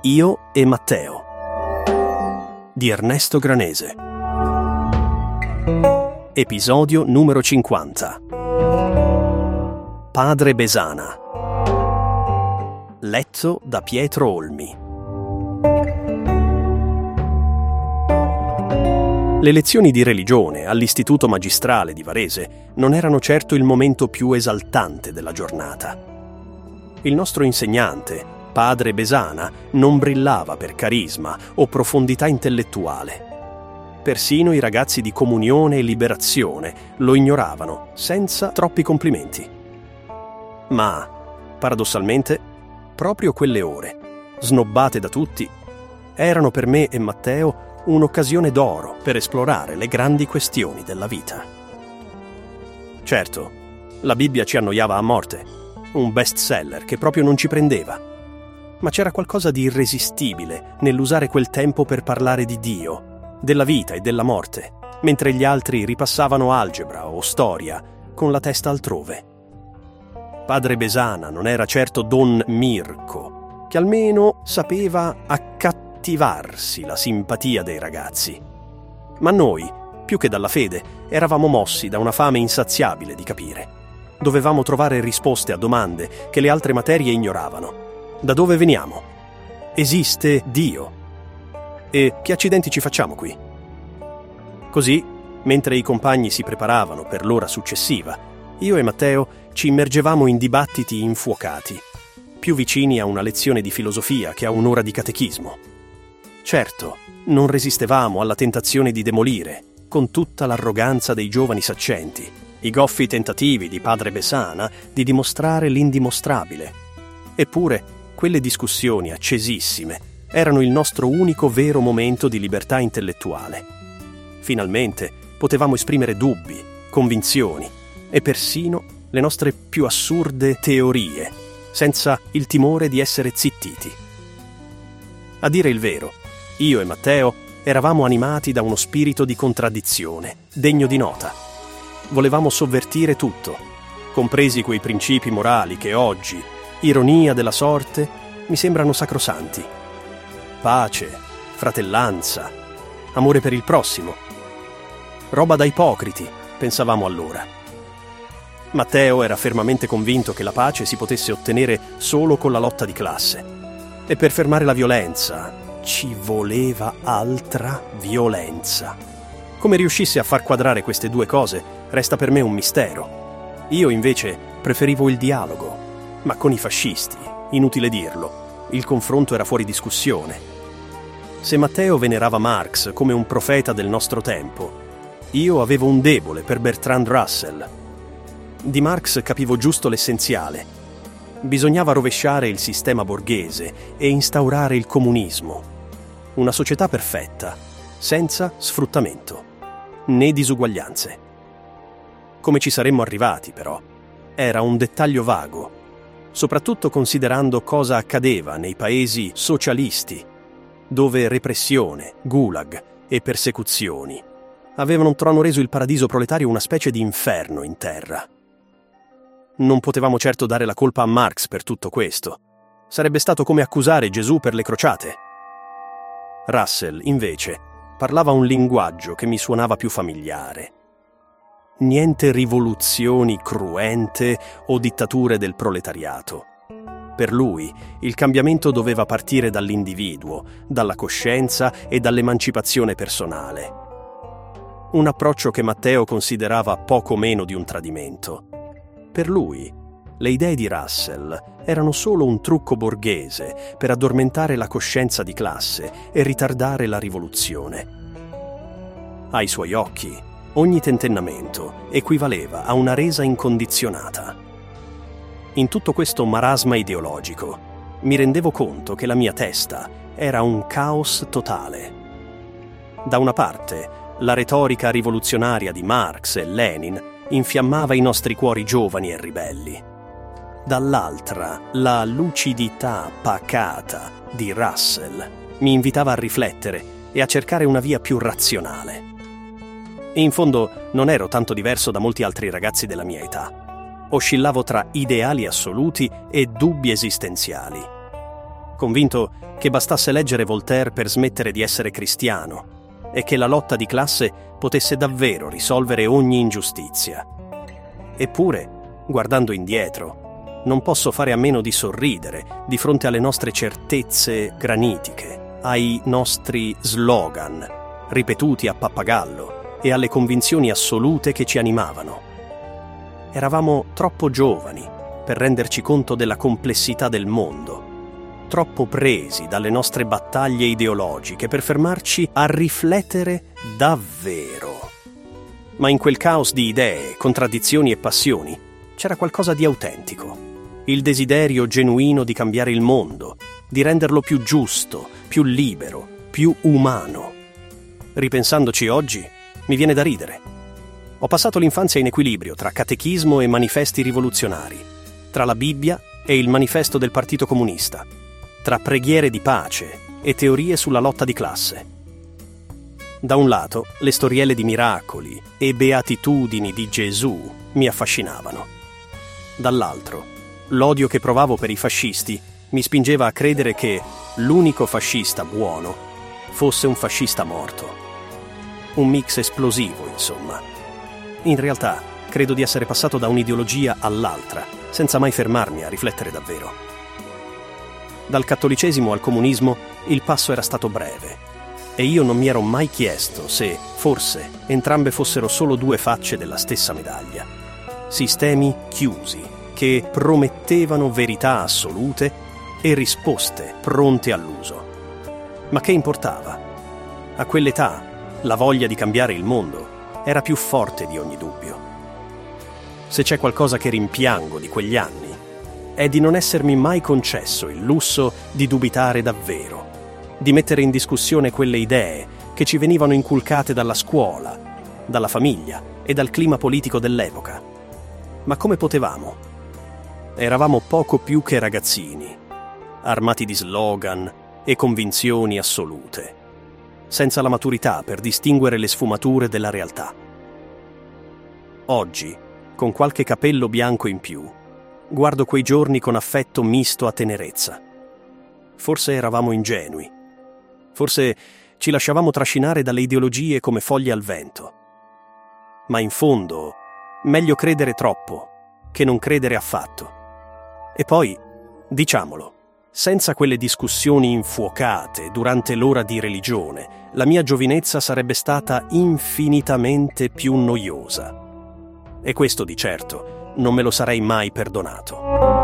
Io e Matteo di Ernesto Granese. Episodio numero 50. Padre Besana. Letto da Pietro Olmi. Le lezioni di religione all'Istituto Magistrale di Varese non erano certo il momento più esaltante della giornata. Il nostro insegnante, Padre Besana, non brillava per carisma o profondità intellettuale. Persino i ragazzi di Comunione e Liberazione lo ignoravano, senza troppi complimenti. Ma, paradossalmente, proprio quelle ore, snobbate da tutti, erano per me e Matteo un'occasione d'oro per esplorare le grandi questioni della vita. Certo, la Bibbia ci annoiava a morte, un bestseller che proprio non ci prendeva. Ma c'era qualcosa di irresistibile nell'usare quel tempo per parlare di Dio, della vita e della morte, mentre gli altri ripassavano algebra o storia con la testa altrove. Padre Besana non era certo Don Mirko, che almeno sapeva accattivarsi la simpatia dei ragazzi. Ma noi, più che dalla fede, eravamo mossi da una fame insaziabile di capire. Dovevamo trovare risposte a domande che le altre materie ignoravano. Da dove veniamo? Esiste Dio? E che accidenti ci facciamo qui? Così, mentre i compagni si preparavano per l'ora successiva, io e Matteo ci immergevamo in dibattiti infuocati, più vicini a una lezione di filosofia che a un'ora di catechismo. Certo, non resistevamo alla tentazione di demolire, con tutta l'arroganza dei giovani saccenti, i goffi tentativi di Padre Besana di dimostrare l'indimostrabile. Eppure, quelle discussioni accesissime erano il nostro unico vero momento di libertà intellettuale. Finalmente potevamo esprimere dubbi, convinzioni e persino le nostre più assurde teorie, senza il timore di essere zittiti. A dire il vero, io e Matteo eravamo animati da uno spirito di contraddizione, degno di nota. Volevamo sovvertire tutto, compresi quei principi morali che oggi, ironia della sorte, mi sembrano sacrosanti. Pace, fratellanza, amore per il prossimo. Roba da ipocriti, pensavamo allora. Matteo era fermamente convinto che la pace si potesse ottenere solo con la lotta di classe. E per fermare la violenza ci voleva altra violenza. Come riuscisse a far quadrare queste due cose resta per me un mistero. Io invece preferivo il dialogo. Ma con i fascisti, inutile dirlo, il confronto era fuori discussione. Se Matteo venerava Marx come un profeta del nostro tempo, io avevo un debole per Bertrand Russell. Di Marx capivo giusto l'essenziale. Bisognava rovesciare il sistema borghese e instaurare il comunismo. Una società perfetta, senza sfruttamento, né disuguaglianze. Come ci saremmo arrivati, però, era un dettaglio vago, soprattutto considerando cosa accadeva nei paesi socialisti, dove repressione, gulag e persecuzioni avevano reso il paradiso proletario una specie di inferno in terra. Non potevamo certo dare la colpa a Marx per tutto questo. Sarebbe stato come accusare Gesù per le crociate. Russell, invece, parlava un linguaggio che mi suonava più familiare. Niente rivoluzioni cruente o dittature del proletariato. Per lui, il cambiamento doveva partire dall'individuo, dalla coscienza e dall'emancipazione personale. Un approccio che Matteo considerava poco meno di un tradimento. Per lui, le idee di Russell erano solo un trucco borghese per addormentare la coscienza di classe e ritardare la rivoluzione. Ai suoi occhi, ogni tentennamento equivaleva a una resa incondizionata. In tutto questo marasma ideologico, mi rendevo conto che la mia testa era un caos totale. Da una parte, la retorica rivoluzionaria di Marx e Lenin infiammava i nostri cuori giovani e ribelli. Dall'altra, la lucidità pacata di Russell mi invitava a riflettere e a cercare una via più razionale. E in fondo non ero tanto diverso da molti altri ragazzi della mia età. Oscillavo tra ideali assoluti e dubbi esistenziali. convinto che bastasse leggere Voltaire per smettere di essere cristiano e che la lotta di classe potesse davvero risolvere ogni ingiustizia. Eppure, guardando indietro, non posso fare a meno di sorridere di fronte alle nostre certezze granitiche, ai nostri slogan, ripetuti a pappagallo, e alle convinzioni assolute che ci animavano. Eravamo troppo giovani per renderci conto della complessità del mondo, troppo presi dalle nostre battaglie ideologiche per fermarci a riflettere davvero. Ma in quel caos di idee, contraddizioni e passioni c'era qualcosa di autentico, il desiderio genuino di cambiare il mondo, di renderlo più giusto, più libero, più umano. Ripensandoci oggi, mi viene da ridere. Ho passato l'infanzia in equilibrio tra catechismo e manifesti rivoluzionari, tra la Bibbia e il manifesto del Partito Comunista, tra preghiere di pace e teorie sulla lotta di classe. Da un lato, le storielle di miracoli e beatitudini di Gesù mi affascinavano. Dall'altro, l'odio che provavo per i fascisti mi spingeva a credere che l'unico fascista buono fosse un fascista morto. Un mix esplosivo, insomma. In realtà, credo di essere passato da un'ideologia all'altra, senza mai fermarmi a riflettere davvero. Dal cattolicesimo al comunismo il passo era stato breve e io non mi ero mai chiesto se, forse, entrambe fossero solo due facce della stessa medaglia. Sistemi chiusi che promettevano verità assolute e risposte pronte all'uso. Ma che importava? A quell'età la voglia di cambiare il mondo era più forte di ogni dubbio. Se c'è qualcosa che rimpiango di quegli anni, è di non essermi mai concesso il lusso di dubitare davvero, di mettere in discussione quelle idee che ci venivano inculcate dalla scuola, dalla famiglia e dal clima politico dell'epoca. Ma come potevamo? Eravamo poco più che ragazzini, armati di slogan e convinzioni assolute, senza la maturità per distinguere le sfumature della realtà. Oggi, con qualche capello bianco in più, guardo quei giorni con affetto misto a tenerezza. Forse eravamo ingenui. Forse ci lasciavamo trascinare dalle ideologie come foglie al vento. Ma in fondo, meglio credere troppo che non credere affatto. E poi, diciamolo, senza quelle discussioni infuocate durante l'ora di religione, la mia giovinezza sarebbe stata infinitamente più noiosa. E questo di certo non me lo sarei mai perdonato.